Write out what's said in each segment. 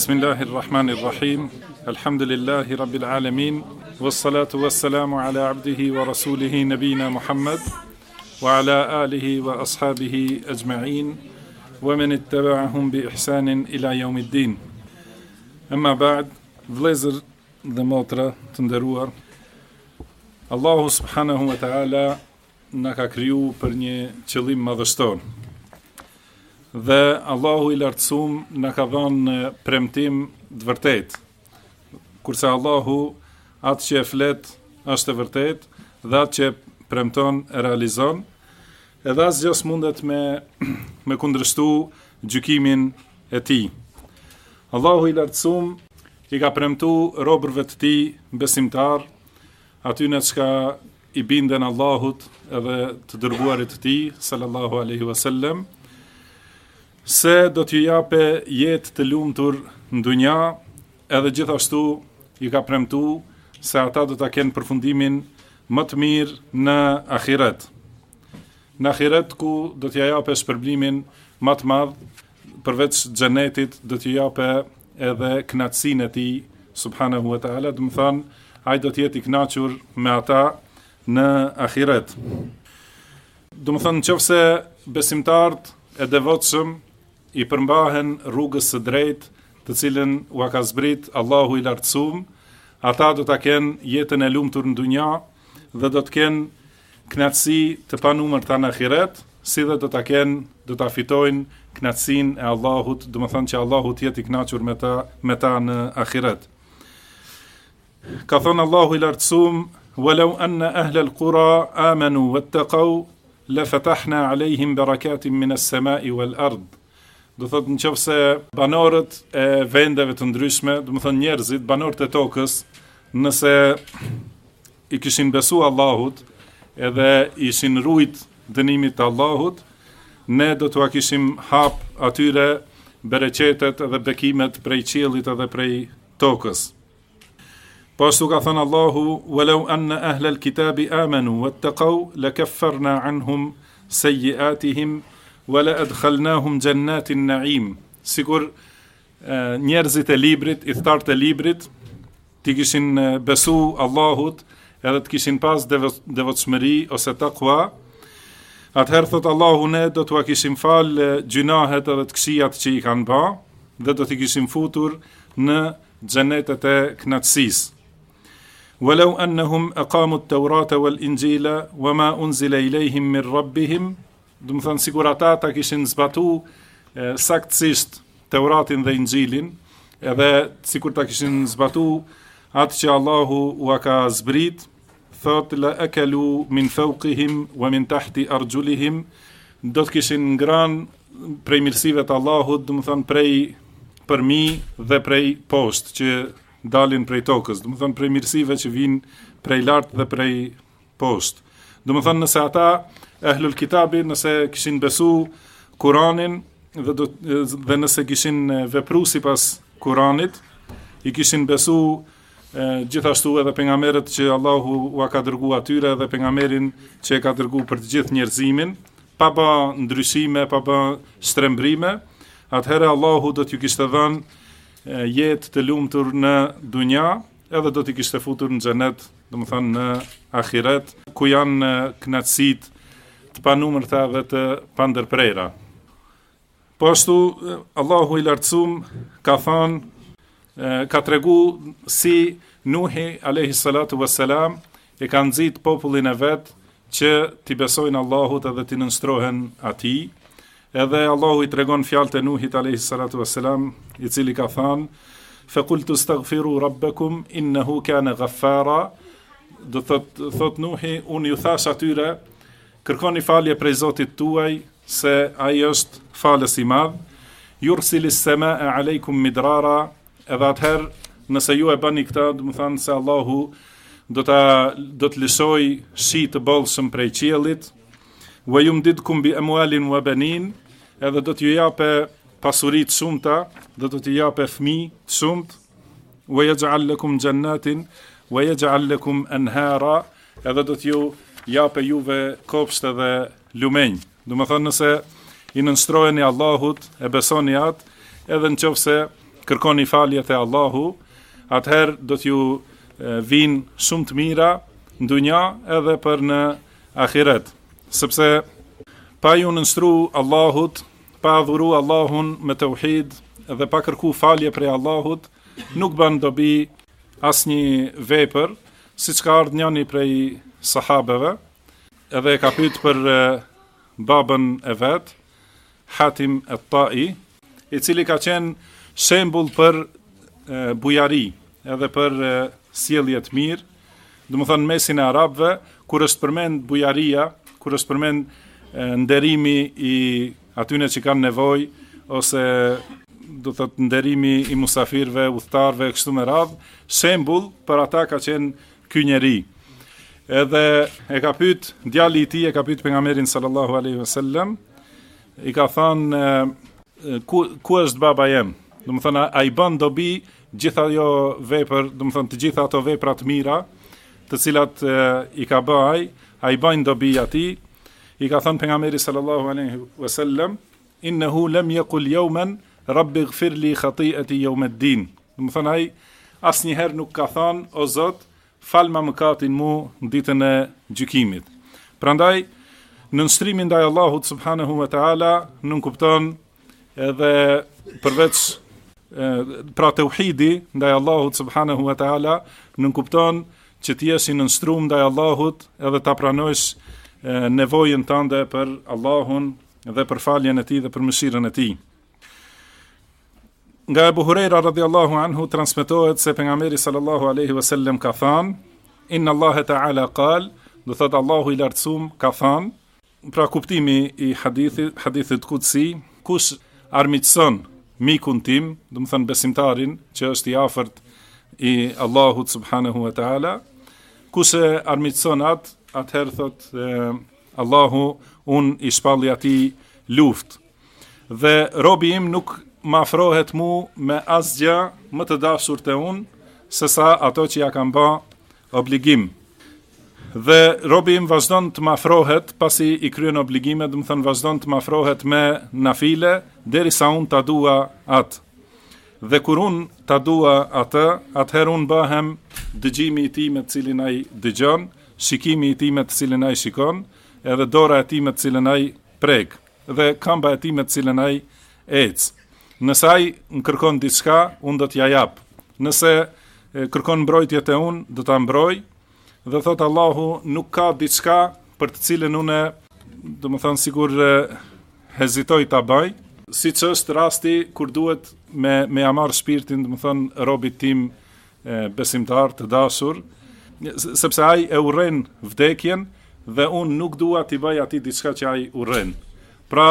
Bismillahirrahmanirrahim. Alhamdulillahi rabbil alamin. Wassalatu wassalamu ala abdihi wa rasulihi nabina Muhammad wa ala alihi wa ashabihi ajma'in wa man ittaba'ahum bi ihsanin ila yawmiddin. Amma ba'd, vëllezër dhe motra të nderuar, Allahu subhanahu wa ta'ala na ka kriju për një qëllim madhështor. Dhe Allahu i lartësuar na ka dhënë premtim të vërtet. Kurse Allahu atë që e flet është e vërtet dhe atë që premton e realizon, edhe asgjë s'mundet me kundërshtu gjykimin e tij. Allahu i lartësuar i ka premtu robërve të tij besimtar, atyne që i binden Allahut edhe të dërguarit të tij sallallahu alaihi wasallam, se do t'ju jape jetë të lumtur në dunja, edhe gjithashtu i ka premtu se ata do ta kenë përfundimin më të mirë në ahiret. Në ahiret ku do t'ja jape shpërblimin më të madh, përveç xhenetit do t'ju jape edhe kënaqësinë e tij subhanahu wa ta'ala, do të thonë ai do të jetë i kënaqur me ata në ahiret. Do të thonë nëse besimtarët e devotshëm i përmbahen rrugës së drejtë, të cilën ua ka zbrit Allahu i lartësuar, ata do ta kenë jetën e lumtur në dunja dhe do të kenë kënaqësi të panumërta në ahiret, si dhe do ta fitojnë kënaqësinë e Allahut, do të thonë që Allahu të jetë i kënaqur me ta në ahiret. Ka thënë Allahu i lartësuar: "Walau anna ahla al-qura amanu wattaqaw la fatahna alayhim barakatin min as-sama'i wal-ard." Do thotë nëse banorët e vendeve të ndryshme, do të thonë njerëzit, banorët e tokës, nëse i kishin besu Allahut edhe ishin rujt dënimit të Allahut, ne do t'ua kishim hap atyre bereqetet edhe bekimet prej qiellit edhe prej tokës. Po ashtu ka thënë Allahu: "Walau anna ahla al-kitabi amanu wattaqaw lakaffarna anhum sayyi'atihim wala adkhalnahum jannatin na'im." Sigur njerëzit e librit, i thtarët e librit, ti kishin besu Allahut edhe të kishin pas devotshmëri ose takwa, atëherë thot Allahu, ne do t'ua kishim fal gjunahet edhe të këqijat që i kanë bë dhe do t'i kishim futur në xhenetet e kënaqësisë. "Walau annahum aqamu at-taurata wal-injila wama unzila ilayhim min rabbihim", do të thonë sigur ata ta kishin zbatu saktësisht Teuratin dhe Injilin, edhe sikur ta kishin zbatu atë që Allahu ua ka zbrit, thot la akalu min fawqihim wa min tahti arjulihim, do të kishin ngran prej mirësive të Allahut, do të thonë prej përmi dhe prej poshtë që dalin prej tokës, do të thonë prej mirësive që vijnë prej lart dhe prej poshtë. Do të thonë nëse ata Ahlul Kitabi, nëse kishin besu Kuranin dhe nëse kishin vepru sipas Kuranit, i kishin besu gjithashtu edhe pejgamberët që Allahu ua ka dërguar atyre dhe pejgamberin që e ka dërguar për të gjithë njerëzimin, pa bë ndryshime, pa bë shtrembrime, atëherë Allahu do t'ju kishte dhënë jetë të lumtur në dunja, edhe do t'i kishte futur në xhenet, do të thonë në ahiret, ku janë kënaqësitë të panumërta dhe të pandërprera. Po ashtu Allahu i lartësuar ka thënë, ka tregu si Nuhi alayhi salatu wassalam e ka nxit popullin e vet që t'i besojnë Allahut edhe t'i nënshtrohen atij. Edhe Allahu i tregon fjalët e Nuhit alayhi salatu wassalam, i cili ka thënë: "Faqultu astaghfiru rabbakum innahu kana ghaffara." Do thot Nuhi, unë ju thash atyre, kërkoni falje prej Zotit tuaj, se ai është falës i madh. "Yursilis samaa aleikum midrara", edhe atëherë nëse ju e bani këtë, do të thonë se Allahu do të lëshoj shi të bollshëm prej qiellit. "Wa yumdidkum bi amwalin wa banin", edhe do t'ju jape pasuri të shumta, do t'ju jape fëmijë të shumt. "Wa yaj'al lakum jannatin wa yaj'al lakum anhara", edhe do t'ju jape juve kopshte dhe lumenj. Do të thonë nëse i nënshtroheni Allahut, e besoni atë, edhe nëse kërkoni falje te Allahu, atëherë do t'ju vinë shumë të mira në dunja edhe për në ahiret. Sepse pa ju nënstru Allahut, pa adhuru Allahun me tauhid dhe pa kërku falje prej Allahut, nuk bën dobi asnjë vepër, siç ka ardhur njëri prej sahabeve, edhe e ka pyet për babën e vet, Hatim at-Tai, i cili ka qenë shembull për bujari, edhe për sjellje të mirë, domethënë mesin e arabëve, kur është përmend bujaria, kur është përmend nderimi i atyne që kanë nevojë, ose do të thotë nderimi i musafirëve, udhëtarëve kështu me radhë, shembull për ata ka qenë ky njeri. Edhe e ka pyet djali i tij, e ka pyet pejgamberin sallallahu alaihi wasallam, i ka thënë ku është baba jem? Domethënë ai bën dobi gjitha ajo vepër, domethënë të gjitha ato vepra të mira, të cilat i ka bë ai bën dobi atij. I ka thënë pejgamberi sallallahu alaihi wasallam, innehu lam yaqul yawman rabbi ighfir li khati'ati yawm ad-din. Domethënë ai asnjëherë nuk ka thënë o Zot, fal ma mëkatin mu në ditën e gjykimit. Prandaj nënshtrimi ndaj Allahut subhanahu wa taala nuk kupton edhe përveç pra tauhidi ndaj Allahut subhanahu wa taala nuk kupton që të jesh i nënshtruar ndaj Allahut edhe ta pranojsh nevojën tënde për Allahun dhe për faljen e tij dhe për mëshirën e tij. Nga Abu Huraira radhiyallahu anhu transmetohet se pejgamberi sallallahu alaihi wasallam ka thënë, inna Allaha ta'ala qal, do thot Allahu i lartësuar ka thënë, pra kuptimi i hadithit kutsi, kush armiqson mikun tim, do të thënë besimtarin që është i afërt i Allahut subhanahu wa ta'ala, kush e armiqson atë, atëherë thot Allahu, unë i shpalli atij luftë. Dhe robi im nuk më afrohet mu me asgjë më të dashur te unë, sesa ato që ja kam bë obligim. Dhe robi im vazhdon të më afrohet pasi i kryen obligimet, do të thënë vazhdon të më afrohet me nafile derisa unë ta dua atë. Dhe kur unë ta dua atë, atëherë unë bëhem dëgjimi i tij me të cilin ai dëgjon, shikimi i tij me të cilin ai shikon, edhe dora e tij me të cilën ai prek, dhe këmba e tij me të cilën ai ec. Nëse ai më kërkon diçka, unë do t'ja jap. Nëse kërkon mbrojtje te unë, do ta mbroj. Dhe thot Allahu, nuk ka diçka për të cilën unë, domethënë sikur hezitoj ta bëj, siç është rasti kur duhet me ja marr shpirtin, domethënë robit tim besimtar të dashur, sepse ai e urren vdekjen dhe unë nuk dua t'i bëj atij diçka që ai urren. Pra,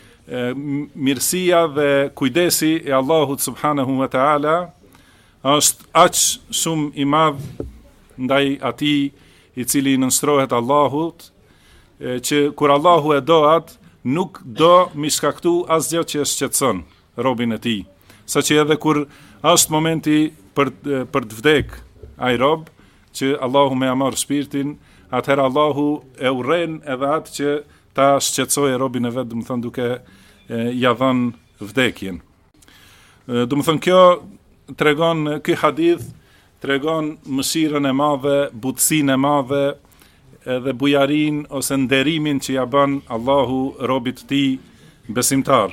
mirësia dhe kujdesi e Allahut subhanahu wa ta'ala është aq shumë i madh ndaj atij i cili nënshtrohet Allahut, që kur Allahu e do atë, nuk do mi shkaktu asgjë që e shqetëson robin e tij. Saqë edhe kur është momenti për të vdek ai rob, që Allahu me amar shpirtin, atëherë Allahu e urren edhe atë që ta shqetësojë robin e vet, do të thonë duke ja dhënë vdekjen. Do të thonë ky hadith tregon mëshirën e madhe, butësinë e madhe, edhe bujarin ose nderimin që ja bën Allahu robit të tij besimtar.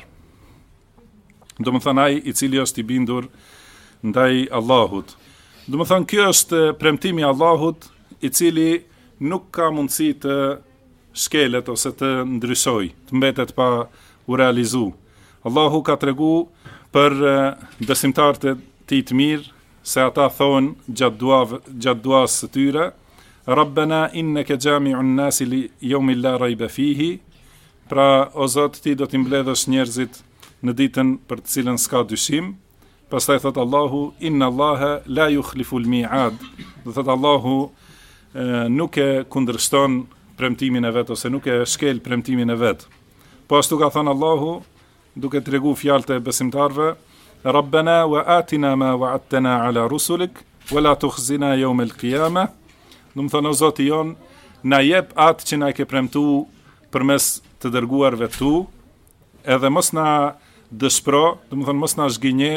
Do të thonë ai i cili është i bindur ndaj Allahut. Do të thonë kjo është premtimi i Allahut, i cili nuk ka mundësi të shkelet ose të ndryshoj, të mbetet pa u realizu. Allahu ka tregu për besimtarët e tij të mirë, se ata thonë gjatë duas së tyre, Rabbena inneke jami'un nasi li yawmin la rayba fihi, pra o Zot ti do t'i mbledhësh njerëzit në ditën për të cilën s'ka dyshim. Pastaj thot Allahu, inna Allaha la yukhlifu al-mi'ad, do thot Allahu nuk e kundërshton premtimin e vet ose nuk e shkel premtimin e vet. Po ashtu ka thënë Allahu, duke tregu fjalët e besimtarëve, Rabbena wa atina ma wa'adtana ala rusulik, wa la tukhzina yawm al-qiyamah. Do të thonë o Zoti jon, na jep atë që na ke premtu përmes të dërguarve tu, edhe mos na dëshpro, do të thonë mos na zgjinje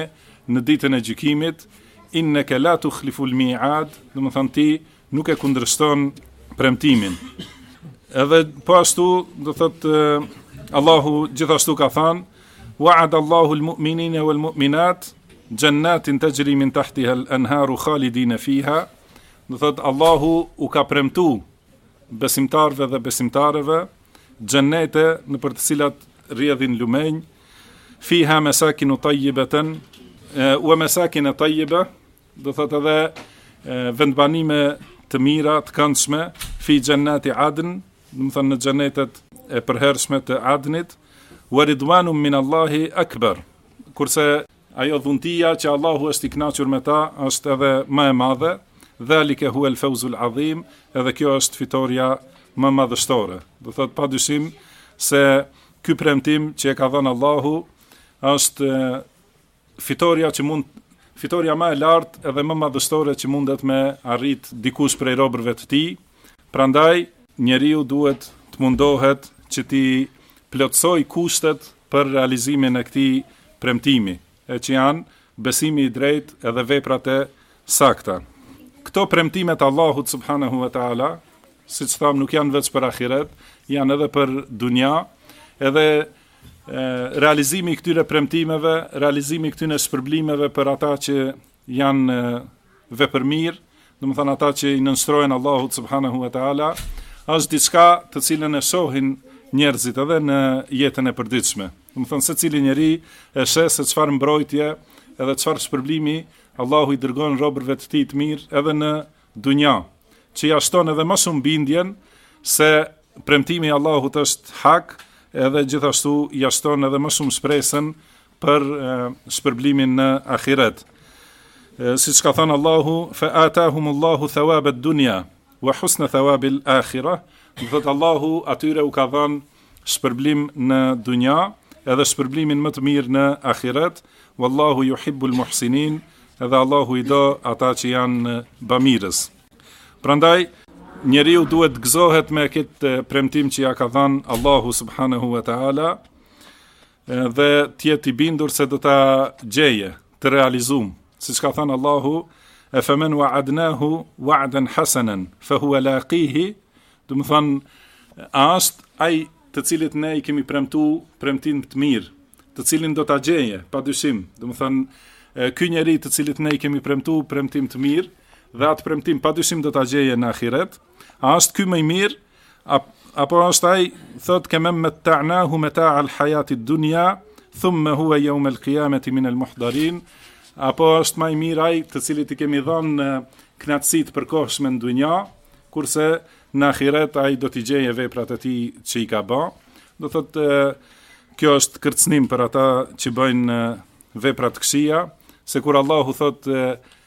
në ditën e gjykimit, innaka la tukhliful mi'ad, do të thonë ti nuk e kundërshton premtimin. Edhe po ashtu do thotë Allahu gjithashtu ka thënë wa'ada Allahu al-mu'minina wal-mu'minat jannatin tajri min tahtiha al-anharu khalidina fiha. Do thotë Allahu u ka premtu besimtarëve dhe besimtarëve xhennete në për të cilat rrjedhin lumenj, fiha masakinu tayyibatan wa masakin tayyiba, do thotë edhe vendbanime të mira, të këndshme, fi jannati adn, do të thonë në xhennetet e përhershme të Adnit, wa ridwanun min Allahi akbar. Kurse ajo dhuntia që Allahu është i kënaqur me ta është edhe më e madhe, dhalika huwa al-fawzul azim, edhe kjo është fitoria më madhështore. Do thotë padyshim se ky premtim që e ka dhënë Allahu është fitoria më e lartë edhe më madhështore që mundet me arrit dikush prej robërve të tij. Prandaj njeriu duhet të mundohet që ti plotësoj kushtet për realizimin e këtij premtimi, e që janë besimi i drejtë edhe veprat e sakta. Këto premtimet Allahut subhanahu wa taala, siç tham, nuk janë vetëm për ahiret, janë edhe për dunja, edhe realizimi i këtyre premtimeve, realizimi i këtyre shpërblimeve për ata që janë vepërmirë, do të thonë ata që i nënshtrohen Allahut subhanahu wa taala, është diçka të cilën e shohin njerëzit edhe në jetën e përditshme. Do të thonë secili njeri e sheh se çfarë mbrojtje edhe çfarë shpërblimi Allahu i dërgon robërve të tij të mirë edhe në dunja, që ja shton edhe më shumë bindjen se premtimi i Allahut është hak, edhe gjithashtu ja shton edhe më shumë shpresën për shpërblimin në ahiret. Siç ka thënë Allahu, fa atahumullahu thawaba ad-dunya wa husna thawabil akhirah, do thotë Allahu atyre u ka dhënë shpërblim në dunja edhe shpërblimin më të mirë në ahiret, wallahu yuhibbul muhsinin, edhe Allahu i do ata që janë bamirës. Prandaj njeriu duhet gëzohet me këtë premtim që ja ka dhënë Allahu subhanahu wa taala dhe të jetë i bindur se do ta gjeje të realizum. Siç ka thënë Allahu, e faman wa'adnahu wa'dan hasanan fa huwa laqihi, do të thonë është ai të cilit ne i kemi premtu premtim të mirë, të cilin do ta gjeje padyshim. Do të thonë ky njeri të cilit ne i kemi premtu premtim të mirë dhe atë premtim padyshim do ta gjeje në ahiret. A është ky më i mirë apo është ai thot kemem mata'nahu mata' al-hayati ad-dunya thumma huwa yawm al-qiyamati min al-muhdarin, apo është më i mirë ai të cilit i kemi dhënë kënaqësitë përkohshme në dunja, kurse në ahiret ai do t'i gjeje veprat e tij që i ka bë. Do thotë kjo është kërcënim për ata që bëjnë vepra të këqija, se kur Allahu thotë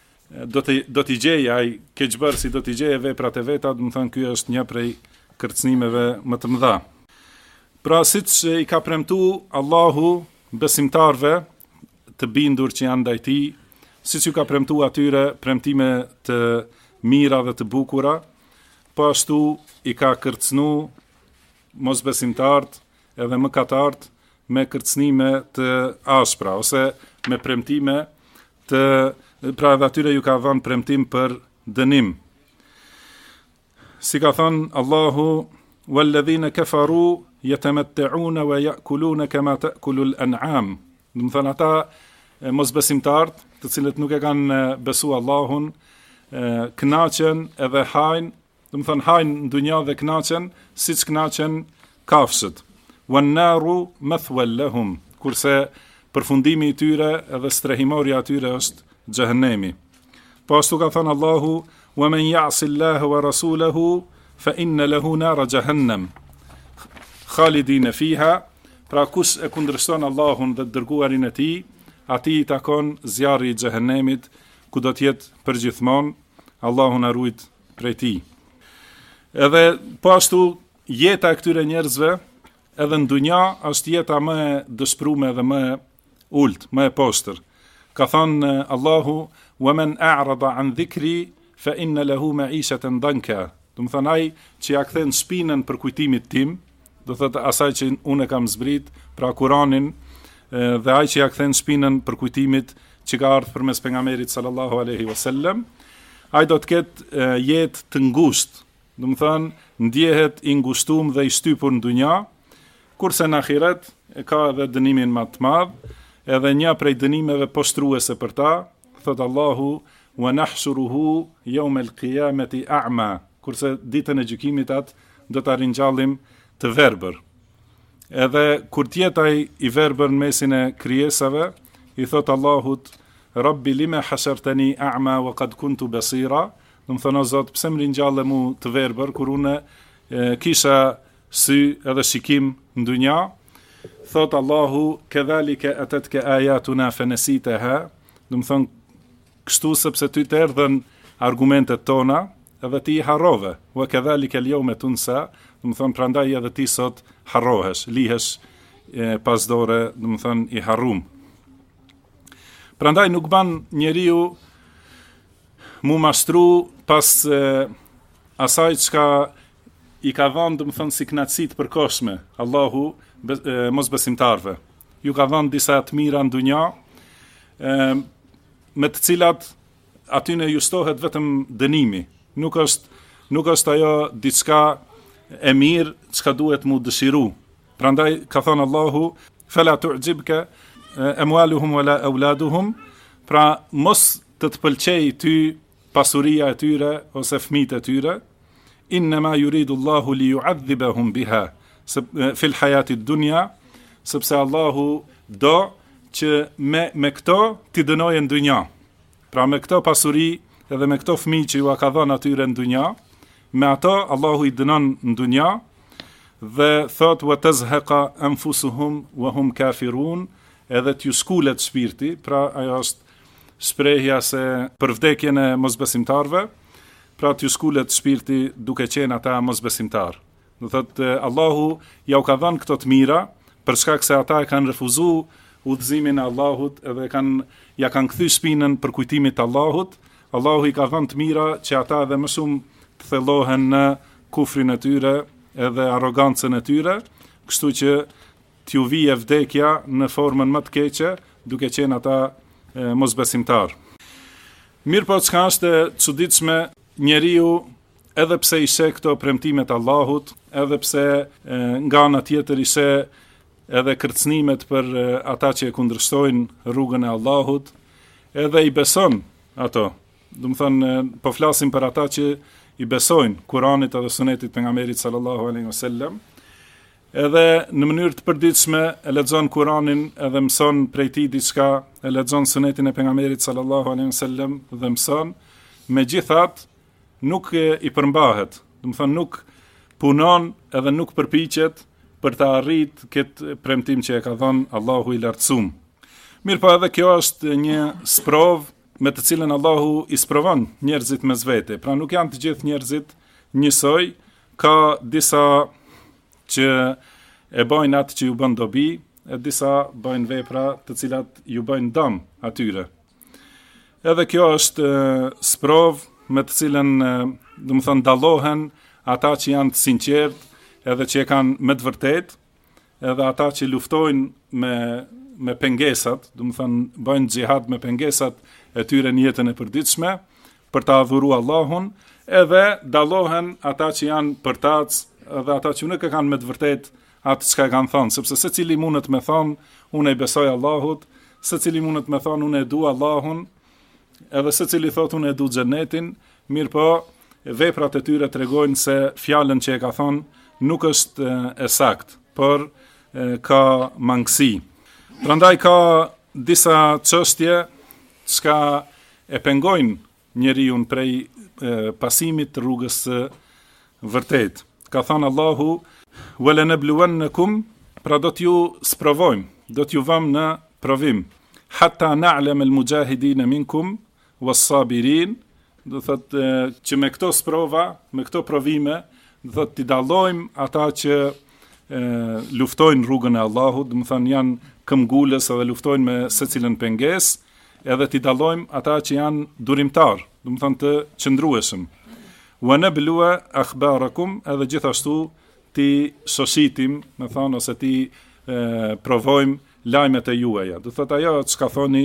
do t'i gjeje ai keqbërsi, do t'i gjeje veprat e veta, do të thonë ky është një prej kërcënimeve më të mëdha. Pra siç i ka premtu Allahu besimtarve të bindur që janë ndaj tij, siç ju ka premtu atyre premtime të mira dhe të bukura, po ashtu i ka kërcënu mosbesimtarët edhe mëkatarët me kërcënime të ashpra ose me premtime të, pra edhe atyre ju ka dhënë premtim për dënim. Si ka thënë Allahu, walladhina kafaru yatamatta'una wa ya'kuluna kama ta'kulu al-an'am. Do të thonë ata mosbesimtarët, të cilët nuk e kanë besuar Allahun, kënaqen edhe hajnë, do të thonë hajnë në dunja dhe kënaqen siç kënaqen kafshët. Wan naru mathwal lahum, kurse përfundimi i tyre edhe strehimorja e tyre është xhehenemi. Po ashtu ka thënë Allahu, wa man ya'si Allaha wa rasulahu fa inna lahu nar jahannam khalidina fiha. Pra kush e kundërshton Allahun dhe dërguarin e tij, atij i takon zjarri i xhehenemit, ku do të jetë përgjithmonë. Allahu na ruaj prej tij. Edhe po ashtu jeta e këtyre njerëzve edhe në dunja është jeta më e dëshpëruar dhe më e ulët, më e poshtër. Ka thënë Allahu, wa man a'rada an dhikri fa inna lahu ma'ishatan danka. Do të thonë ai që ja kthen shpinën për kujtimit tim, do thotë asaj që unë kam zbrit, pra Kur'anin, dhe ai që ja kthen shpinën për kujtimit që ka ardhur përmes pejgamberit sallallahu alaihi wasallam, ai do të ketë jetë të ngushtë, do të thonë ndjehet i ngushtuar dhe i shtypur në dunja, kurse në ahiret ka edhe dënimin më të madh, edhe një prej dënimeve poshtruese për ta, thot Allahu wa nahshuruhu yawm al-qiyamati a'ma, kurse ditën e gjykimit atë do ta ringjallim të verbër. Edhe kur tjetaj i verbër në mesin e krijesave, i thot Allahut, Rabbi lima hashartani a'ma wa qad kuntu basira, do të thonë o Zot, pse më ringjalle mu të verbër kur unë kisha sy edhe shikim në dunja. Thot Allahu, kedhalika atatka ayatuna fanasitaha, do të thonë kështu sepse ty të erdhën argumentet tona, edhe ti i harrove, wa kedhalika al-yawma tunsa, do të thonë prandaj edhe ti sot harrohesh, lihesh pas dore, do të thonë i harrum. Prandaj nuk ban njeriu mu mashtru pas asaj çka i ka dhënë, do të thonë si knatësi të përkohshme Allahu mosbesimtarve. Ju ka dhënë disa të mira në dunja, me të cilat aty ne ju shtohet vetëm dënimi. Nuk është ajo diçka e mirë çka duhet mu dëshiru. Prandaj ka thënë Allahu, fala tu'jibka amwaluhum wala auladuhum, pra mos të pëlqej ty pasuria e tyre ose fëmijët e tyre, innama yuridu Allahu li yu'adhibahum biha fil hayati dunya, sepse Allahu do që me këto t'i dënojë në dunja. Pra me këto pasuri edhe me këto fëmijë që ju ka dhënë atyre në dunja, me ato Allahu i dënon në dunja, dhe thot wa tazhaqa anfusuhum wa hum kafirun, edhe t'ju skulet shpirti, pra ajo është shprehja se për vdekjen e mosbesimtarve, pra t'ju skulet shpirti duke qenë ata mosbesimtar. Do thot Allahu ja u ka dhënë këto të mira, për shkak se ata e kanë refuzuar udhëzimin e Allahut edhe ja kanë kthy shpinën për kujtimit të Allahut. Allahu i ka dhënë të mira që ata edhe më shumë të thellohen në kufrin e tyre edhe arrogancën e tyre, kështu që t'ju vije vdekja në formën më të keqe, duke qenë ata mosbesimtar. Mirë po çka është e çuditshme, njeriu edhe pse i sheh këto premtimet Allahut, edhe pse nga ana tjetër i sheh edhe kërcënimet për ata që e kundërshtojnë rrugën e Allahut, edhe i beson ato. Do të thonë, po flasim për ata që i besojnë Kuranit edhe Sunetit pejgamberit sallallahu alaihi wasallam, edhe në mënyrë të përditshme e lexon Kuranin edhe mëson prej tij diçka, e lexon Sunetin e pejgamberit sallallahu alaihi wasallam dhe mëson, megjithatë nuk i përmbahet, do të thonë nuk punon edhe nuk përpiqet për të arrit këtë premtim që e ka dhënë Allahu i lartësuar. Mirë po edhe kjo është një sprov me të cilën Allahu i sprovon njerëzit mes vete. Pra nuk janë të gjithë njerëzit njësoj, ka disa që e bojnë atë që ju bën dobi, e disa bojnë vepra të cilat ju bojnë dëm atyre. Edhe kjo është sprov me të cilën, do të thonë, dallohen ata që janë të sinqert, edhe që e kanë me të vërtet, edhe ata që luftojnë me pengesat, do të thonë, bëjnë xhihad me pengesat e tyre në jetën e përditshme, për ta adhuruar Allahun, edhe dallohen ata që janë përtac, edhe ata që nuk e kanë me të vërtet atë çka kanë thënë, sepse secili mundet me thonë, unë e besoj Allahut, secili mundet me thonë, unë e dua Allahun, edhe secili thotë unë e du xhenetin, mirë po, veprat e tyre tregojnë se fjalën që e ka thonë nuk është e saktë, por ka mangësi. Prandaj ka disa çështje që e pengojnë njeriu prej pasimit të rrugës së vërtet. Ka thënë Allahu, "Wala nabluwannakum", pra do t'ju sprovojmë, do t'ju vëmë në provim. "Hatta na'lam al-mujahidin minkum was-sabirin", do thotë që me këto sprova, me këto provime, do thotë t'i dallojmë ata që luftojnë rrugën e Allahut, do të thonë janë këmbgulës edhe luftojnë me secilën pengesë, edhe t'i dallojmë ata që janë durimtar, do të thonë të qëndrueshëm. Wa nabluwa akhbarakum, edhe gjithashtu ti shoshitim, me thonë, ose ti provojmë lajmet e juaja. Do thotë ajo çka thoni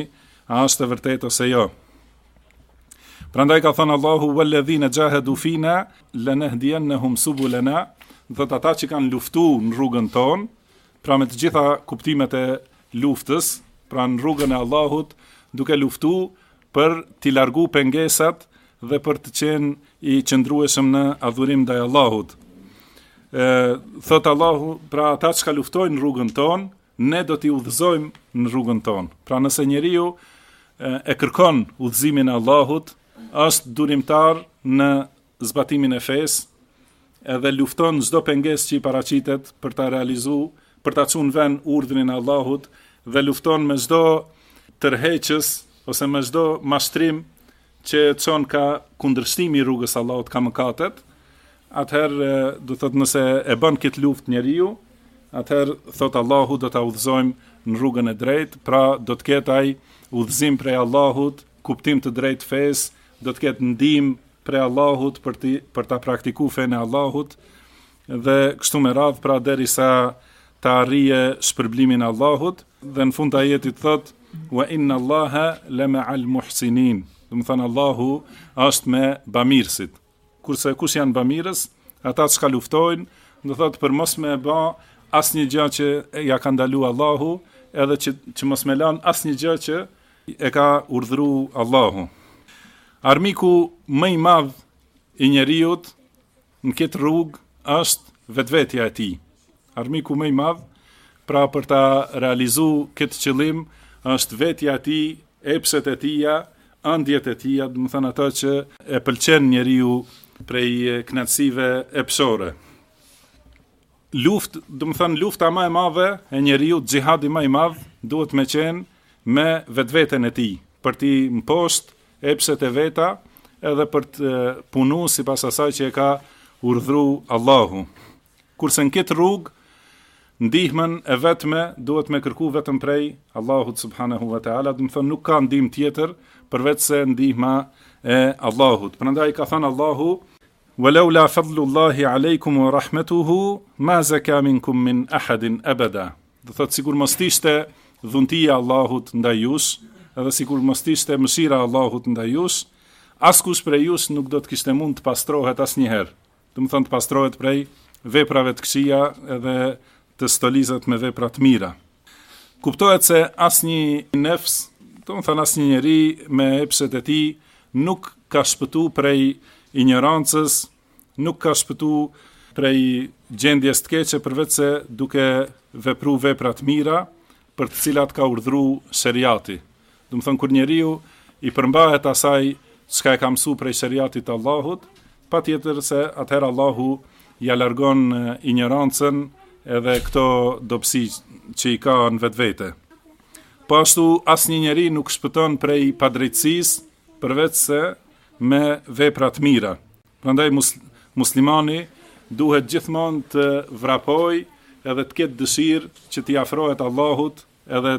a është e vërtetë ose jo. Prandaj ka thënë Allahu walladhina jahadu fina lanahdiyannahum subulana, do të ata që kanë luftuar në rrugën tonë, pra me të gjitha kuptimet e luftës, pra në rrugën e Allahut, duke luftuar për t'i largu pengesat dhe për të qenë i qëndrueshëm në adhurim ndaj Allahut. Thot Allahu, pra ata që ka luftojnë në rrugën tonë, ne do t'i udhëzojmë në rrugën tonë. Pra nëse njeriu e kërkon udhëzimin e Allahut, është durimtar në zbatimin e fesë, edhe lufton çdo pengesë që i paraqitet për ta realizuar, për ta çuar në vend urdhrin e Allahut, dhe lufton me çdo tërheqës ose me çdo mashtrim që çon ka kundërshtimi i rrugës së Allahut, ka mëkatet. Atëherë do thot nëse e bën këtë luftë njeriu, atëherë thot Allahu do ta udhëzojmë në rrugën e drejtë, pra do të ketë ai udhëzim prej Allahut, kuptim të drejtë fesë, do të ketë ndihmë prej Allahut për ta praktikuar fenë e Allahut, dhe kështu me radhë, pra derisa ta arrije shpërblimin e Allahut, dhe në fund të ajetit thot wa inna Allaha lama'al muhsinin. Do të thënë Allahu është me bamirësit. Kurse kush janë bamirës? Ata që ka luftojnë, do thotë për mos me bë asnjë gjë që ja ka ndaluar Allahu, edhe që mos me lën asnjë gjë që e ka urdhëruar Allahu. Armiku më i madh i njeriut në këtë rrugë është vetvetja e tij. Armiku më i madh, pra për ta realizuar këtë qëllim, është vetja e tij, epshet e tija, ëndjet e tija, do të thënë ato që e pëlqen njeriu prej kënaqësive epshore. Do të thënë lufta më e madhe e njeriu, xhihadi më i madh, duhet me qenë me vetveten e tij, për t'i mposht epshet e veta, edhe për të punu sipas asaj që e ka urdhëruar Allahu. Kurse në këtë rrugë, ndihmën e vetme duhet me kërku vetëm prej Allahut subhanahu wa ta'ala, do të thënë nuk ka ndihmë tjetër përveç se ndihma e Allahut. Prandaj ka thënë Allahu walaula fadlullahi alaykum wa rahmatuhu ma zaka minkum min ahadin abada. Do thotë sikur mos ishte dhuntia e Allahut ndaj jush, edhe sikur mos ishte mëshira e Allahut ndaj jush, askush prej jush nuk do të kishte mund të pastrohet asnjëherë. Do të thënë të pastrohet prej veprave të këqija edhe të stolizet me vepra të mira. Kuptohet se asnjë nefs, do të thënë asnjë njeri me epshet e tij nuk ka shpëtuar prej ignorancës, nuk ka shpëtuar prej gjendjes të keqe përveç se duke vepruar vepra të mira, për të cilat ka urdhëruar sheriati. Do të thënë kur njeriu i përmbahet asaj çka e ka mësuar prej sheriatit të Allahut, patjetër se atëherë Allahu ja largon ignorancën edhe këto dobësi që i ka në vetvete. Po ashtu asnjë njeri nuk shpëton prej padrejtësisë përveç se me vepra të mira. Prandaj muslimani duhet gjithmonë të vrapojë edhe të ketë dëshirë që t'i afrohet Allahut, edhe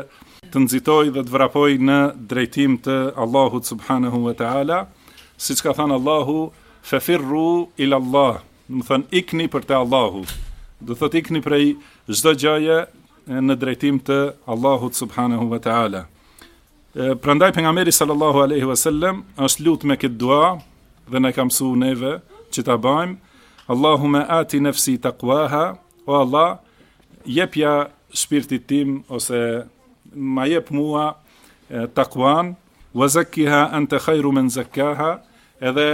të nxitoj dhe të vrapoj në drejtim të Allahut subhanahu wa ta'ala, siç ka thënë Allahu, fafirru ila Allah, do të thënë ikni për te Allahu. Do thot ikni prej çdo gjëje në drejtim të Allahut subhanahu wa ta'ala. Prandaj pejgamberi sallallahu alaihi wasallam është lutur me këtë dua dhe na ka mësuar neve që ta bëjmë. Allahumma ati nafsi taqwaha, o Allah, jepja shpirtit tim ose ma jep mua taqwan, wa zakkiha anta khairu man zakkaha, edhe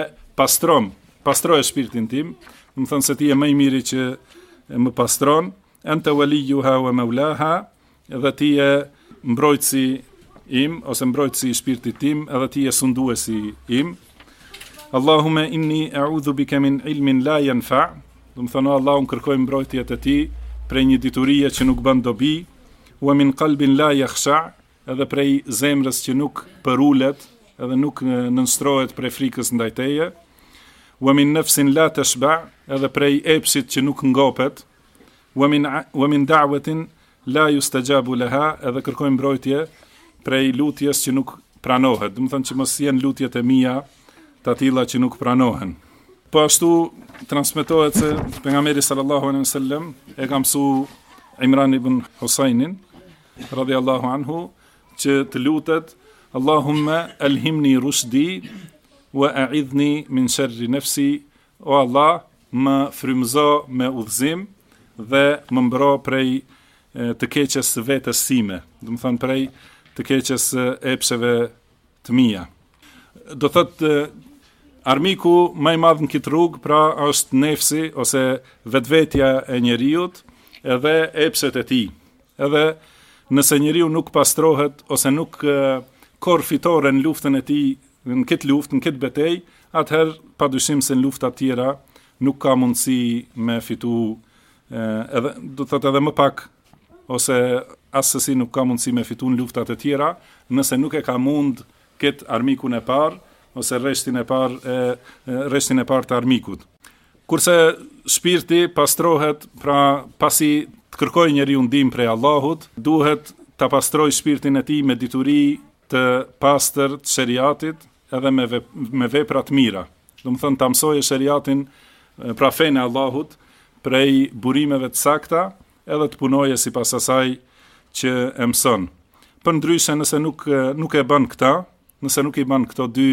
pastroje shpirtin tim, do të thënë se ti je më i miri që më pastron, anta waliyuha wa maulaha, edhe ti je mbrojtësi im ose mbrojtësi i shpirtit tim, edhe ti je sunduesi im. Allahumma inni a'udhu bika min ilmin la yanfa, do të thënë Allahu kërkoj mbrojtjet e ti prej një diturie që nuk bën dobi, wa min qalbin la yakhsha, edhe prej zemrës që nuk përulet, edhe nuk nënstrohet prej frikës ndaj teje, wa min nafsin la tashba, edhe prej epsit që nuk ngopet, wa min da'watin la yustajabu laha, edhe kërkoj mbrojtje prej lutjes që nuk pranohet. Do të thënë që mos jenë lutjet e mia të atilla që nuk pranohen. Po ashtu transmetohet se pejgamberi sallallahu alaihi wasallam e ka mësuar Imran ibn Husajnin radhiyallahu anhu që të lutet Allahumma alhimni rushdi wa a'idhni min sharri nafsi. O Allah, më frymëzo me udhëzim dhe më mbro prej të keqes së vetes sime, do të thënë prej të keqes së epsheve të mia. Do thotë armiku më i madh në këtë rrugë pra është nefsi ose vetvetja e njeriut edhe epshet e tij. Edhe nëse njeriu nuk pastrohet ose nuk korr fitore në luftën e tij, në këtë luftë, në këtë betejë, atëherë padyshim se në lufta të tjera nuk ka mundësi me fitu edhe do të thotë edhe më pak ose asesi nuk ka mundësi me fitu në luftat e tjera nëse nuk e ka mund këtë armikun e parë ose rreshtin e parë të armikut. Kurse shpirti pastrohet, pra pasi të kërkoj njeriu ndihmë prej Allahut, duhet ta pastroj shpirtin e tij me dituri të pastër të sheriatit edhe me vepra të mira. Do të thënë ta mësojë sheriatin, pra fenë e Allahut, prej burimeve të sakta, edhe të punoje sipas asaj që e mëson. Përndryshe nëse nuk e bën këta, nëse nuk i bën këto dy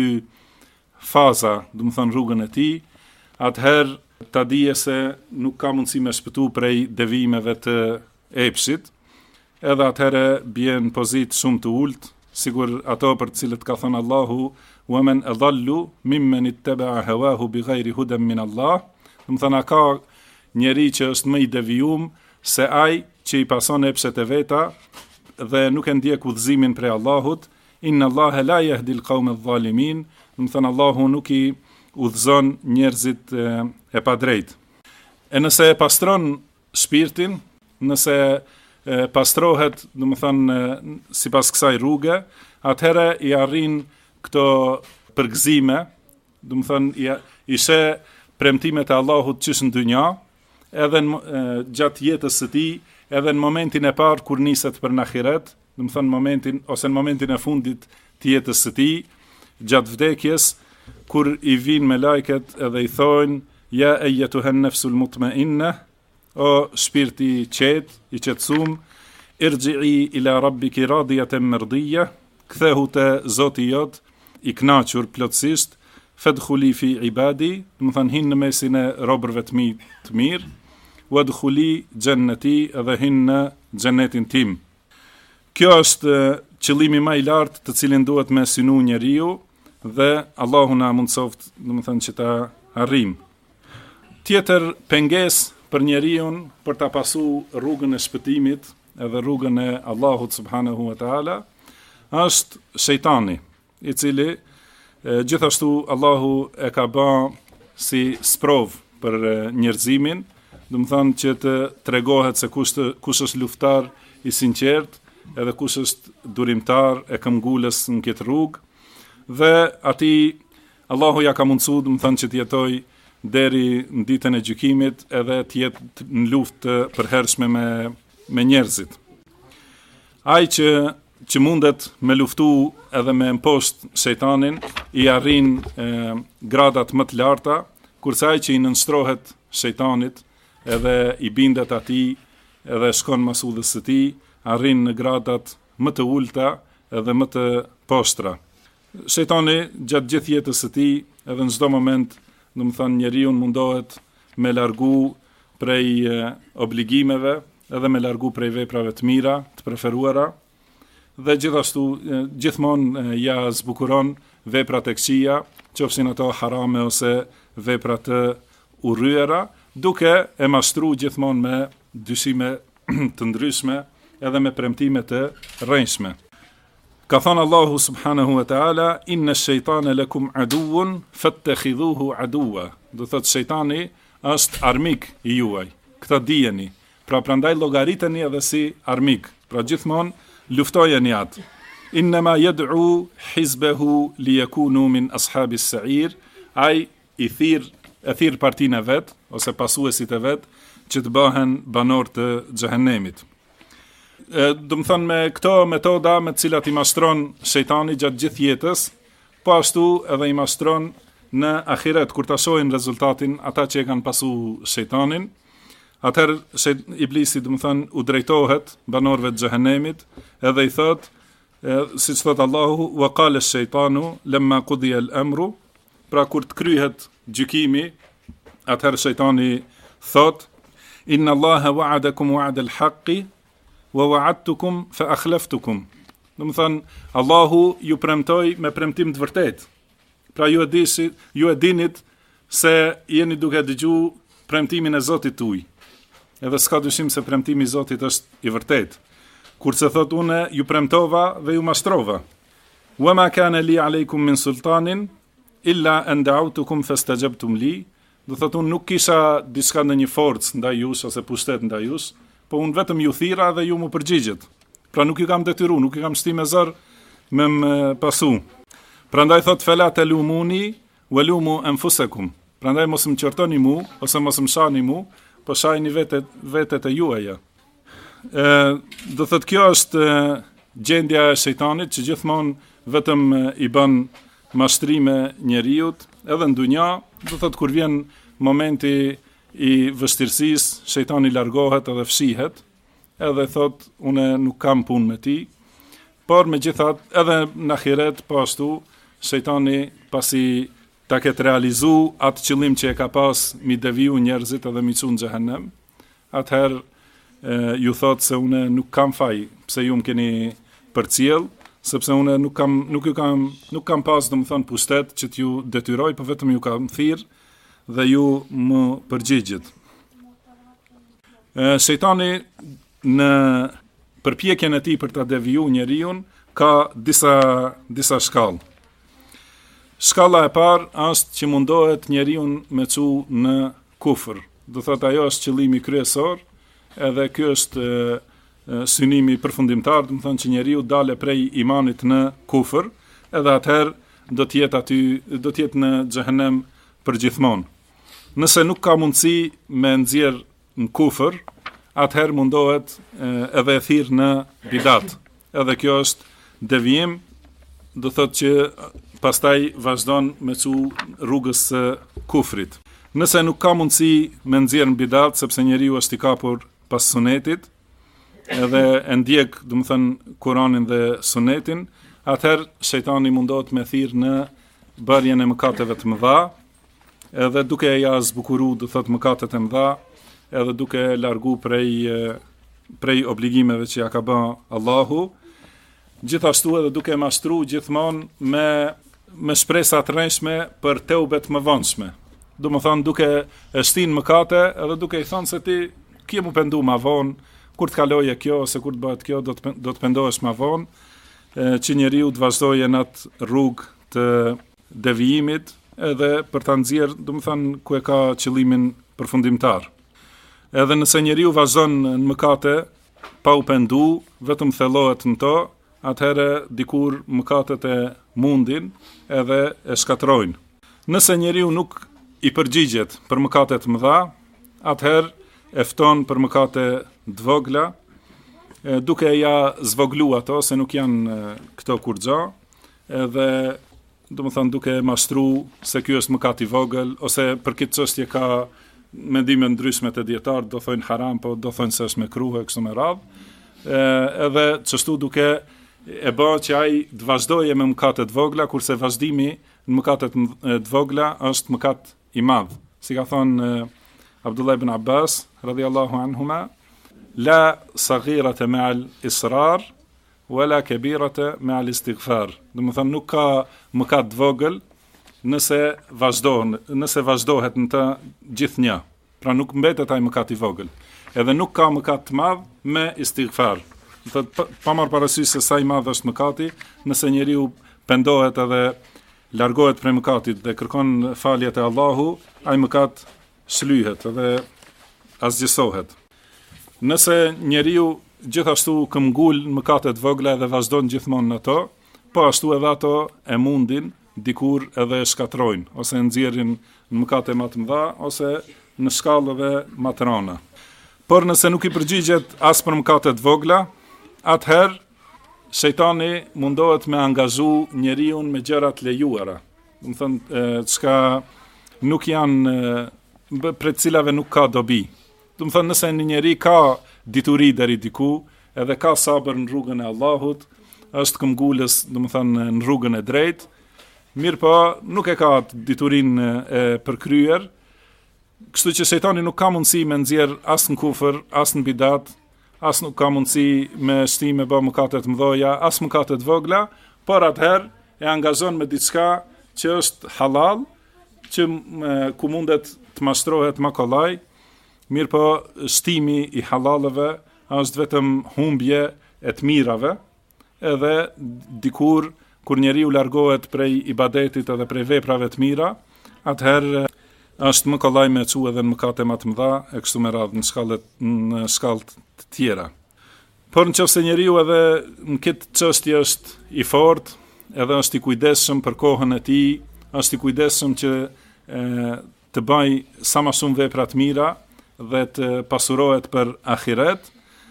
faza, do të thënë rrugën e tij, atëherë ta dije se nuk ka mundësi me shpëtu prej devijimeve të epshit, edhe atëherë bjen pozitë shumë të ulët, sigur ato për të cilët ka thënë Allahu, wa man adallu mimman ittaba'a hawahu bighayri hudan min Allah. Do të thënë ka njeri që është më i devijum se ai që i pason epshet e veta dhe nuk e ndjek udhëzimin prej Allahut. Inna Allaha la yahdi al-qawma adh-dhalimin. Do të thënë Allahu nuk i udhëzon njerëzit e padrejt. E nëse e pastron shpirtin, nëse pastrohet, do të thënë sipas kësaj rruge, atëherë i arrin këto përgëzime, do të thënë i sheh premtimet e Allahut çish në dynja, edhe gjatë jetës së tij, edhe në momentin e parë kur niset për në ahiret, do të thënë në momentin e fundit të jetës së tij, gjatë vdekjes, kur i vinë me lajket edhe i thojnë, ja ejetuhen nefsul mutmainna, o shpirti i qetë, i qetësum, irgji'i ila rabbiki radiyatan mardiyya, kthehu te Zoti jot, i kënaqur plotësisht, fadkhuli fi ibadi, do të thënë hinë në mesin e robërve të mi të mirë, wadkhuli jannati, edhe hinë në xhenetin tim. Kjo është qëllimi më i lartë të cilin duhet me synu njeriu dhe Allahu na mundsoft, do të thënë që ta arrijm. Tjetër pengesë për njeriu për ta pasu rrugën e shpëtimit edhe rrugën e Allahut subhanahu wa taala është shejtani, i cili gjithashtu Allahu e ka bë si sprov për njerëzimin, do të thënë që të tregohet se kush është luftar i sinqert, edhe kush është durimtar e këmbgulës në këtë rrugë, dhe atij Allahu ja ka mundsuar, do të thënë që të jetoj deri në ditën e gjykimit edhe të jetë në luftë të përhershme me njerëzit. Ai që mundet me luftu edhe me impost shejtanin, i arrin gradat më të larta, kurse ai që i nënshtrohet shejtanit edhe i bindet atij edhe shkon mas udhës së tij, arrin në gradat më të ulta edhe më të poshtra. Shejtani gjatë gjithë jetës së tij edhe në çdo moment, do të thënë njeriu mundohet me largu prej obligimeve edhe me largu prej veprave të mira, të preferuara, dhe gjithashtu gjithmonë ja zbukuron veprat e këqija, qofshin ato harame ose vepra të urryera, duke e mashtru gjithmonë me dyshime të ndryshme edhe me premtime të rrënjshme. Ka thënë Allahu subhanahu wa taala, inna ash-shaytana lakum aduwwun fattakhidhuhu aduwwa. Do thotë shejtani është armik i juaj. Këtë dijeni. Pra prandaj llogariteni edhe si armik. Pra gjithmonë luftojeni atë. Innama yad'u hizbahu liyakunu min ashabis sa'ir. Ai i thirr partinë e vet ose pasuesit e vet që të bëhen banor të xhehenemit. Do të thënë me këto metoda me të cilat i mashtron shejtani gjatë gjithë jetës, po ashtu edhe i mashtron në ahiret kur ta shohin rezultatin ata që e kanë pasu shejtanin. Atëherë iblisi, do të thënë, u drejtohet banorëve të xhehenemit edhe i thot: si që thot Allahu, wa qala ash-shaytanu lamma qudiya al-amru, pra kur të kryhet gjykimi, atëherë shejtani thot, inna Allaha wa'adakum wa'da al-haqqi wa wa'adtukum fa akhlaftukum. Do të thënë, Allahu ju premtoi me premtim të vërtetë. Pra ju e dinit se jeni duke dëgju premtimin e Zotit tuaj. Edhe s'ka dyshim se premtimi i Zotit është i vërtetë. Kurse thot unë ju premtova dhe ju mashtrova. Wa ma kana li alaykum min sultanin illa an da'awtukum fastajabtum li. Do thot unë nuk kisha diçka në një forcë ndaj jush ose pushtet ndaj jush, po unë vetëm ju thira dhe ju më përgjigjet. Pra nuk ju kam detyru, nuk ju kam shti me zër me më pasu. Prandaj thot fela te lumuni wa lumu anfusakum. Prandaj mos më qortoni mu ose mos më shani mu, po shajni vetet e juaja. Do thot kjo është gjendja e shejtanit që gjithmonë vetëm i bën mashtrime njeriut, edhe në dunja, do thot kur vjen momenti i vështirësisë, shejtani largohet edhe fshihet, edhe thot unë nuk kam punë me ti, por megjithatë edhe në ahiret po ashtu shejtani pasi ta ketë realizu atë qëllim që e ka pas mi deviju njerëzit edhe mi çunë në xhehenem, atëherë ju thot se unë nuk kam faj pse ju më keni përcjell, sepse unë nuk kam pas domethënë pushtet që t'ju detyroj, po vetëm ju kam thirr dhe ju më përgjigjet. Shejtani në përpjekjen e tij për ta deviju njeriu ka disa shkallë. Shkalla e parë është që mundohet njeriu me çu në kufër. Do thotë ajo është qëllimi kryesor, edhe ky është synimi përfundimtar, do të thonë që njeriu dalë prej imanit në kufër, edhe atëherë do të jetë në xhehenem përgjithmonë. Nëse nuk ka mundësi me nxjerr në kufër, atëherë mundohet edhe e thirr në bidat. Edhe kjo është devijim, do thotë që pastaj vazhdon me çu rrugës së kufrit. Nëse nuk ka mundësi me nxjerr në bidat, sepse njeriu është i kapur pas sunetit, edhe e ndjek, do të thënë, Kur'anin dhe sunetin, atëherë shejtani mundohet me thirr në bërjen e mëkateve të mëdha, edhe duke ja zbukuru, do thotë, mëkatet e mëdha, edhe duke largu prej obligimeve që ja ka bën Allahu, gjithashtu edhe duke mashtru gjithmonë me shpresa të rreshme për teubet më vonshme. Do më thonë duke e shtin mëkate, edhe duke i thonë se ti kje mu pendu ma vonë, kur të kaloje kjo, ose kur të bëhet kjo, do të pendohesh ma vonë, që njeriu të vazhdoje në atë rrugë të devijimit, edhe për ta nxjerr, do më thonë, ku e ka qëllimin përfundimtar. Edhe nëse njeriu vazhdon në mëkate pa u pendu, vetëm thellohet në to, atëherë dikur mëkatet e mundin edhe e shkatrojnë. Nëse njeriu nuk i përgjigjet për mëkatet mëdha, atëherë e fton për mëkate të vogla, duke ja zvoglu ato, se nuk janë këto kur gja, edhe do më thënë duke mashtru se kjo është mëkat i vogël, ose për këtë çështje ka mendime ndryshme të dietarë, do thonë haram, po do thonë se është mekruhe kështu me radhë, edhe çështu duke e bë që ai të vazhdoje me mëkatet vogla, kurse vazhdimi në mëkatet të vogla është mëkat i madh. Si ka thonë Abdullah ibn Abbas, radhiyallahu anhuma, la saghirata ma'al israr, wala kabirata ma'al istighfar. Do të thonë nuk ka mëkat të vogël nëse vazhdohet në të gjithnjë. Pra nuk mbetet ai mëkat i vogël. Edhe nuk ka mëkat të madh me istighfar. Do të pa marr parasysh se sa i madh është mëkati, nëse njeriu pendohet edhe largohet prej mëkatit dhe kërkon faljet e Allahu, ai mëkat shlyhet edhe asgjësohet. Nëse njeriu gjithashtu këmbgul mëkatet vogla dhe vazhdon gjithmonë në to, po ashtu edhe ato e mundin dikur edhe shkatrojnë, ose nxjerrin në mëkate më të mëdha, ose në shkallëve më të rënda. Por nëse nuk i përgjigjet as për mëkatet vogla, atëherë shejtani mundohet me angazhu njeriu me gjërat lejuara. Do të thënë çka nuk janë për të cilave nuk ka dobi. Do të thënë nëse një njeri ka dituri deri diku, edhe ka sabër në rrugën e Allahut, është këmbgulës, domethënë në rrugën e drejtë. Mirë po, nuk e ka atë diturinë e përkryer, kështu që shejtani nuk ka mundësi me nxjerr as në kufër, as në bidat, as nuk ka mundësi me shtime bë mëkate të mëdha, as mëkate të vogla, por atëherë e angazhon me diçka që është halal, që ku mundet të mashtrohet më kollaj. Mirë po, shtimi i halalëve është vetëm humbje e të mirave, edhe dikur kur njeriu largohet prej ibadetit edhe prej veprave të mira, atëherë është më kollaj me çu edhe në mëkate më të mëdha e kështu me radhë në shkallë të tjera. Por nëse njeriu edhe në këtë çështje është i fortë, edhe është i kujdesshëm për kohën e tij, është i kujdesshëm që të bëj sa më shumë vepra të mira dhe të pasurohet për ahiret,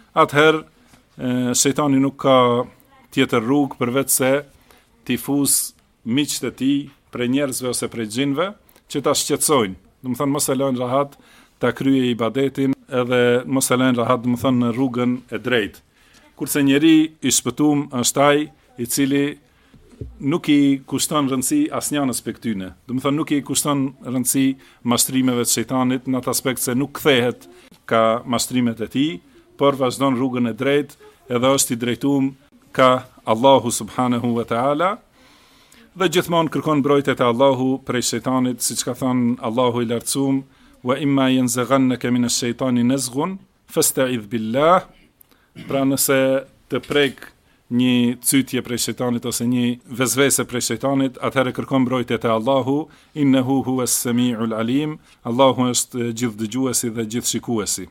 atëherë shejtani nuk ka tjetër rrugë përveç se t'i fuzë miqtë e tij prej njerëzve ose prej xhinëve që ta shqetësojnë. Domethënë mos e lënë rahat ta kryej ibadetin, edhe mos e lënë rahat domethënë në rrugën e drejtë. Kurse njeri i shpëtuar është ai i cili nuk i kushton rëndësi asnjënës prej këtyne. Domethënë nuk i kushton rëndësi mashtrimeve të shejtanit në atë aspekt se nuk kthehet ka mashtrimet e tij, por vazhdon rrugën e drejtë edhe është i drejtuar ka Allahu subhanahu wa ta'ala, dhe gjithmonë kërkon mbrojtje te Allahu prej shejtanit, siç ka thënë Allahu i lartësuar, wa imma yanzaghannaka min ash-shaytani nazghun fasta'idh billah. Pra nëse të prek një cytje prej shejtanit ose një vezvese prej shejtanit, atëherë kërkon mbrojtje te Allahu, innehu huwas samiul alim. Allahu është gjithdëgjuesi dhe gjithshikuesi.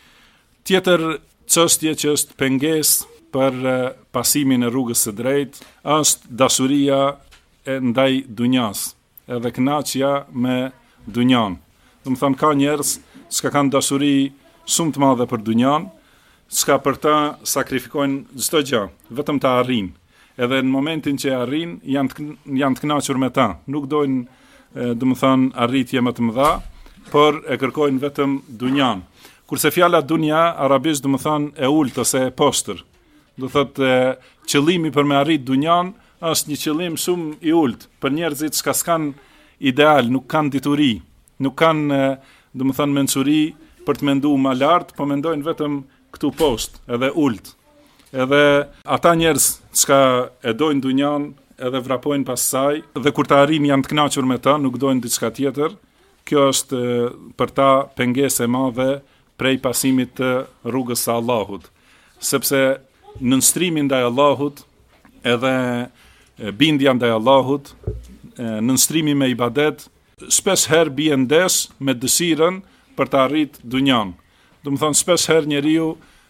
Tjetër çështje që është pengesë për pasimin e rrugës së drejtë është dashuria ndaj dunjas, edhe kënaqja me dunjan. Domethënë ka njerëz që kanë dashuri shumë të madhe për dunjan, që për ta sakrifikojnë çdo gjë, vetëm ta arrijnë. Edhe në momentin që arrijnë, janë të kënaqur me ta. Nuk dojnë domethënë arritje më të mëdha, por e kërkojnë vetëm dunjan. Kurse fjala dunja arabisht domethënë e ulët ose e poshtër. Do thotë qëllimi për me arrit dunjan është një qëllim shumë i ulët për njerëzit që s'kan ideal, nuk kanë dituri, nuk kanë domethënë mençuri për të menduar më lart, po mendojnë vetëm këtu poshtë, edhe ulët. Edhe ata njerëz që e dojnë dunjan edhe vrapojnë pas saj, dhe kur ta arrin janë të kënaqur me ta, nuk dojnë diçka tjetër. Kjo është për ta pengesë e madhe prej pasimit të rrugës së Allahut, sepse në nënshtrimin ndaj Allahut edhe bindja ndaj Allahut, në nënshtrimi me ibadet, shpesh herë bie ndesh me dëshirën për të arritur dunjan. Domethënë shpesh herë njeriu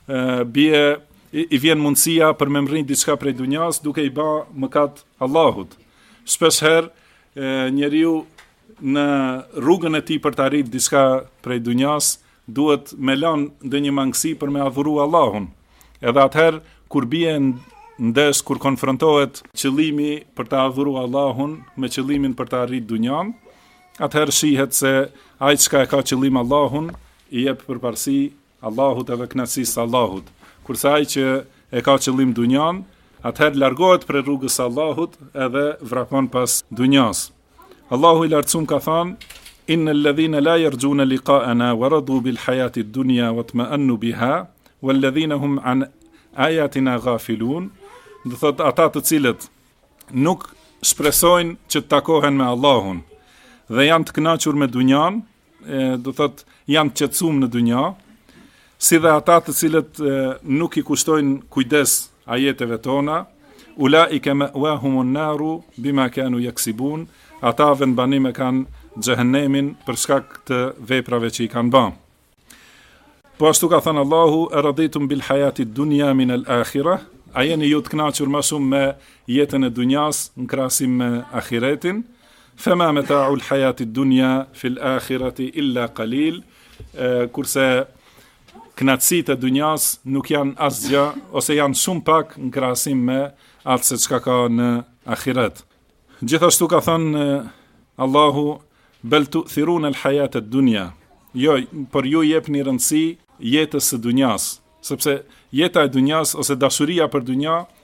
i vjen mundësia për me mrrit diçka prej dunjas duke i bë mëkat Allahut. Shpesh herë njeriu në rrugën e tij për të arritur diçka prej dunjas duhet me lënë ndonjë mangësi për me adhuru Allahun. Edhe atëherë kur bie ndesh, kur konfrontohet qëllimi për të adhuru Allahun me qëllimin për të arritur dunjan, atëherë shihet se ai që ka qëllim Allahun i jep përparësi Allahut edhe kënaqësisë Allahut. Kurse ai që e ka qëllim dunjan, atëherë largohet prej rrugës së Allahut edhe vrapon pas dunjas. Allahu i lartësuar ka thënë: innal ladhina la yarjuna liqa'ana wa radu bil hayati ad-dunya wa tma'annu biha wal ladhina hum an ayatina ghafilun. Do thot ata të cilët nuk shpresojnë që të takohen me Allahun dhe janë të kënaqur me dunjan, do thot janë të qetësuar në dunja, si dhe ata të cilët nuk i kushtojnë kujdes ajeteve tona, ulaika ma'wahumun naru bima kanu yaksibun. Ata vend banim e kanë xhehenemin për shkak të veprave që i kanë bërë. Po ashtu ka thënë Allahu: "Araditum bil hayati dunya min al-akhirah." A jeni ju të kënaqur më shumë me jetën e dunjas në krahasim me ahiretin? Fema mata'ul hayati dunya fil akhirati illa qalil. Kurse kënaqësitë e dunjas nuk janë asgjë ose janë shumë pak në krahasim me atë se çka ka në ahiret. Gjithashtu ka thënë Allahu: "Bal tu'thiruna al-hayata ad-dunya." Jo, por ju jepni rëndësi jetës së dunjas, sepse jeta e dunjas ose dashuria për dunja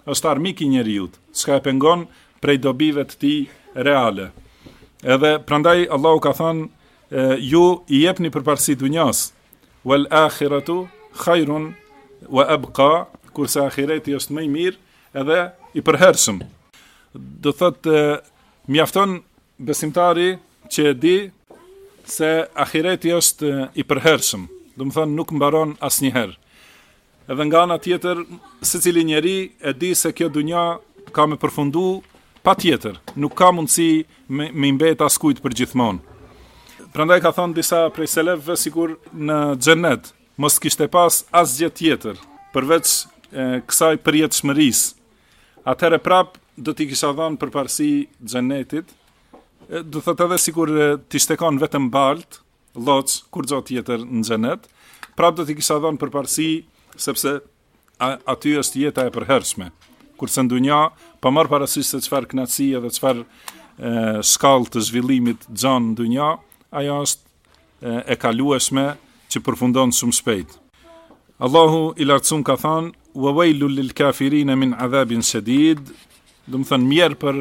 është armik i njeriut, s'ka e pengon prej dobive të tij reale. Edhe prandaj Allahu ka thënë, ju i jepni përparësi dunjas, wal akhiratu khairun wa abqa, kurse ahireti është më i mirë edhe i përhershëm. Do thotë mjafton besimtari që e di se ahireti është i përhershëm, do të thonë nuk mbaron asnjëherë. Edhe nga ana tjetër, secili njeri e di se kjo dunja ka me përfundu patjetër, nuk ka mundësi me mbet askujt për gjithmonë. Prandaj ka thonë disa prej selefëve sikur në xhenet mos kishte pas asgjë tjetër përveç kësaj përjetshmërisë. Atëherë prap do t'i kisha dhënë përparësi xhenetit. Do thotë edhe sikur t'i shtekon vetëm balt, lloç, kur gjo tjetër në xhenet, prap do t'i kisha dhënë përparësi sepse aty është jeta e përhershme. Kurse në dunja, pa marrë parasysh se çfarë kënaqësie dhe çfarë shkallë të zhvillimit gjan në dunja, ajo është e kalueshme që përfundon shumë shpejt. Allahu i lartësuar ka thënë: "Wa wailul lil kafirin min adhabin shadid", do të thënë mirë për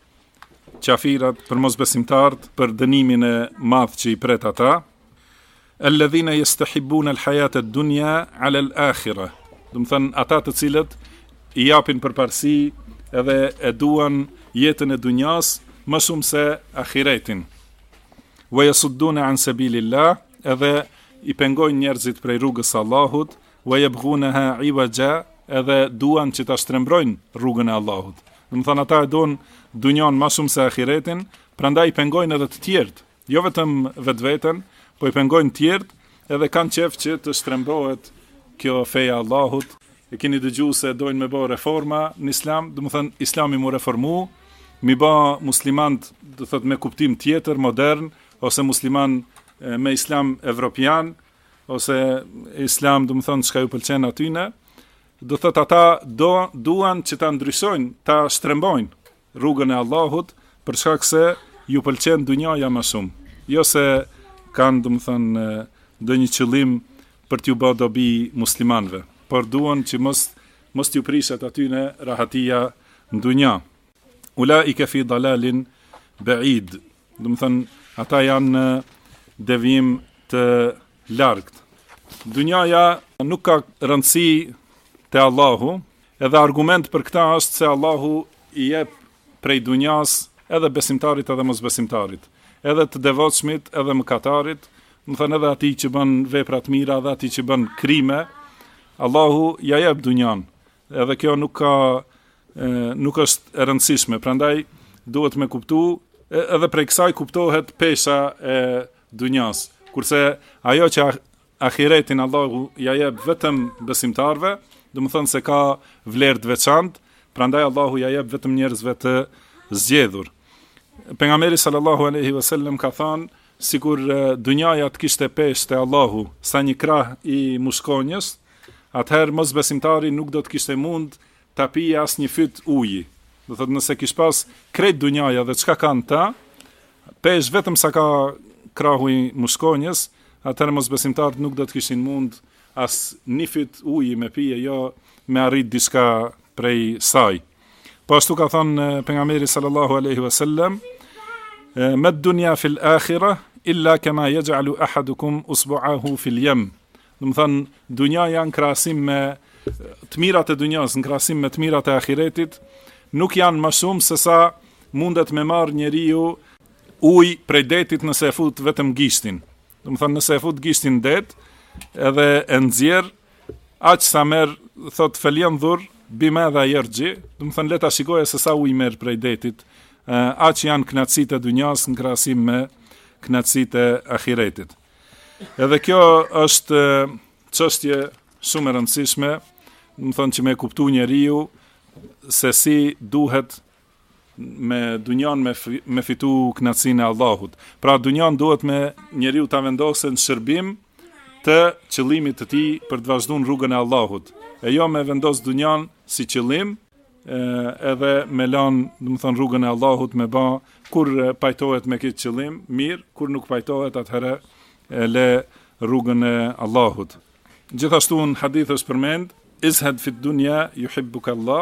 qafirat, për mosbesimtarët, për dënimin e madh që i pret ata. Alladhina yastahibbuna al-hayata ad-dunya 'ala al-akhirah, do të thënë ata të cilët i japin përparësi edhe e duan jetën e dunjas më shumë se ahiretin. Wa yasudduna an sabilillah, edhe i pengojnë njerëzit prej rrugës së Allahut, wa yabghunaha 'iwaja, edhe duan që ta shtrembrojnë rrugën e Allahut. Do të thënë ata e duan dunjan më shumë se ahiretin, prandaj i pengojnë edhe të tjerët, jo vetëm vetveten, po i pengojnë të tjerët, edhe kanë qef që të shtrembrohet kjo feja Allahut. E keni dëgjuar se dojnë me bë reforma në Islam, do të thënë Islami mu reformu, mi bë muslimant, do thotë me kuptim tjetër, modern, ose musliman me islam evropian, ose islam, do të thonë çka ju pëlqen atyne. Do thotë ata duan që ta ndryshojnë, ta shtrembojnë rrugën e Allahut, për shkak se ju pëlqen dunjaja më shumë. Jo se kanë, do të thonë, ndonjë qëllim për t'ju bë dobi muslimanëve, por duan që mos t'ju prishet atyne rahatia në dunja. Ulaika fi dalalin ba'id, do të thonë ata janë në devijim të largët. Dunjaja nuk ka rëndësi te Allahu, edhe argument për këta është se Allahu i jep prej dunjas edhe besimtarit edhe mosbesimtarit, edhe të devotshmit edhe mëkatarit, do thënë edhe atij që bën vepra të mira dhe atij që bën krime, Allahu ja jep dunjan. Edhe kjo nuk është e rëndësishme, prandaj duhet me kuptu, edhe prej kësaj kuptohet pesha e dunjas. Kurse ajo që ahiretin Allahu ja jep vetëm besimtarve, do të thonë se ka vlerë të veçantë, prandaj Allahu ja jep vetëm njerëzve të zgjedhur. Pejgamberi sallallahu alaihi wasallam ka thënë, sikur dunjaja të kishte peshë te Allahu sa një krah i muskonjës, atëherë mosbesimtari nuk do të kishte mund ta pijë as një fyt uji. Do thotë nëse kish pas krejt dunjaja dhe çka kanë ta, peshë vetëm sa ka krahu i muskonjës, atëherë mosbesimtarët nuk do të kishin mund as një fyt uji me pije, jo me arrit diçka prej saj. Po ashtu ka thënë pejgamberi sallallahu alaihi wasallam, "Ma ad-dunya fil akhirah illa kama yaj'alu ahadukum usbu'ahu fil yam." Do të thënë dunjaja në krahasim me të mirat e dunjas, në krahasim me të mirat e ahiretit, nuk janë më shumë se sa mundet me marr njeriu ujë prej detit nëse e fut vetëm gishtin. Do të thënë nëse e fut gishtin det, edhe e nxjerr, aq sa merr, thot felyanzur bima dha yarji, do të thënë le ta shikojë se sa ujë merr prej detit, aq janë kënaqësitë e dunjas në krahasim me kënaqësitë e ahiretit. Edhe kjo është çështje shumë e rëndësishme, do të thonë që me kuptu njeriu se si duhet me dunjan me fitu kënaqësinë e Allahut. Pra dunjan duhet me njeriu ta vendosë në shërbim të qëllimit të tij për të vazhduar rrugën e Allahut. E jo me vendos dunjan si qëllim, edhe me lan, do të thonë, rrugën e Allahut me ba, kur pajtohet me këtë qëllim, mirë, kur nuk pajtohet, atëherë e le rrugën e Allahut. Gjithashtu në hadith është përmend, izhed fit dunya yuhibbuka Allah,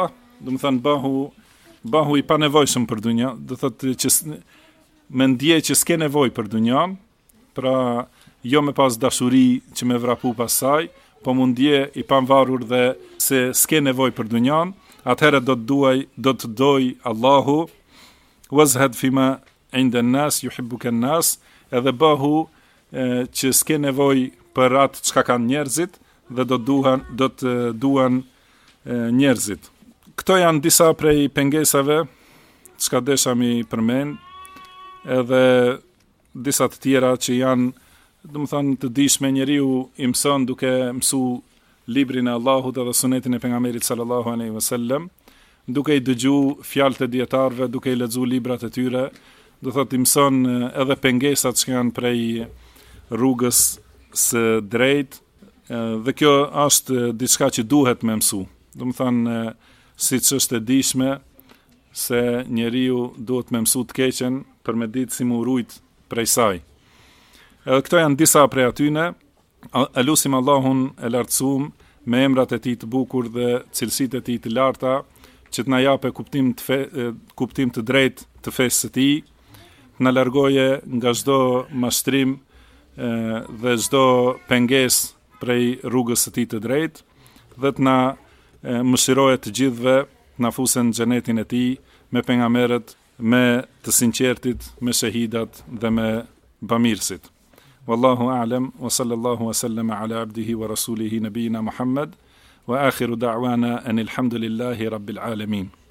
do të thënë bahu i panevojshëm për dunja, do thotë që me ndje që s'ke nevojë për dunjan, pra jo me pas dashuri që me vrapu pas saj, po mund ndje i panvarur dhe se s'ke nevojë për dunjan, atëherë do të doj Allahu, wazhad fima inda an-nas yuhibbuka an-nas, edhe bahu që s'ke nevojë për atë çka kanë njerëzit dhe do të duan njerëzit. Këto janë disa prej pengesave çka desha mi përmend, edhe disa të tjera që janë, do të thonë, të dishme. Njeriu i mëson duke mësu librin e Allahut edhe sunetin e pejgamberit sallallahu alaihi wasallam, duke i dëgju fjalët e dietarëve, duke i lexuar librat e tyre, do thotë i mëson edhe pengesat që janë prej rrugës së drejtë, dhe kjo është diçka që duhet me mësu. Do të thonë, siç është e dishme se njeriu duhet me mësu të keqen për me ditë si mu rujt prej saj. Edhe këto janë disa prej atyne. Elusim Allahun e lartësuam me emrat e tij të bukur dhe cilësitë e tij të larta, që të na japë kuptim të drejtë të fesë së tij, na largoje nga çdo mashtrim dhe çdo pengesë prej rrugës së tij të drejtë, dhe të na mëshiroje të gjithëve, na fusen në xhenetin e tij me pejgamberët, me të sinqertit, me shahidat dhe me bamirësit. Wallahu a'lam, wa sallallahu wa sallama ala abdihi wa rasulihi nabiyina Muhammad, wa akhiru da'wana anil hamdulillahi rabbil alamin.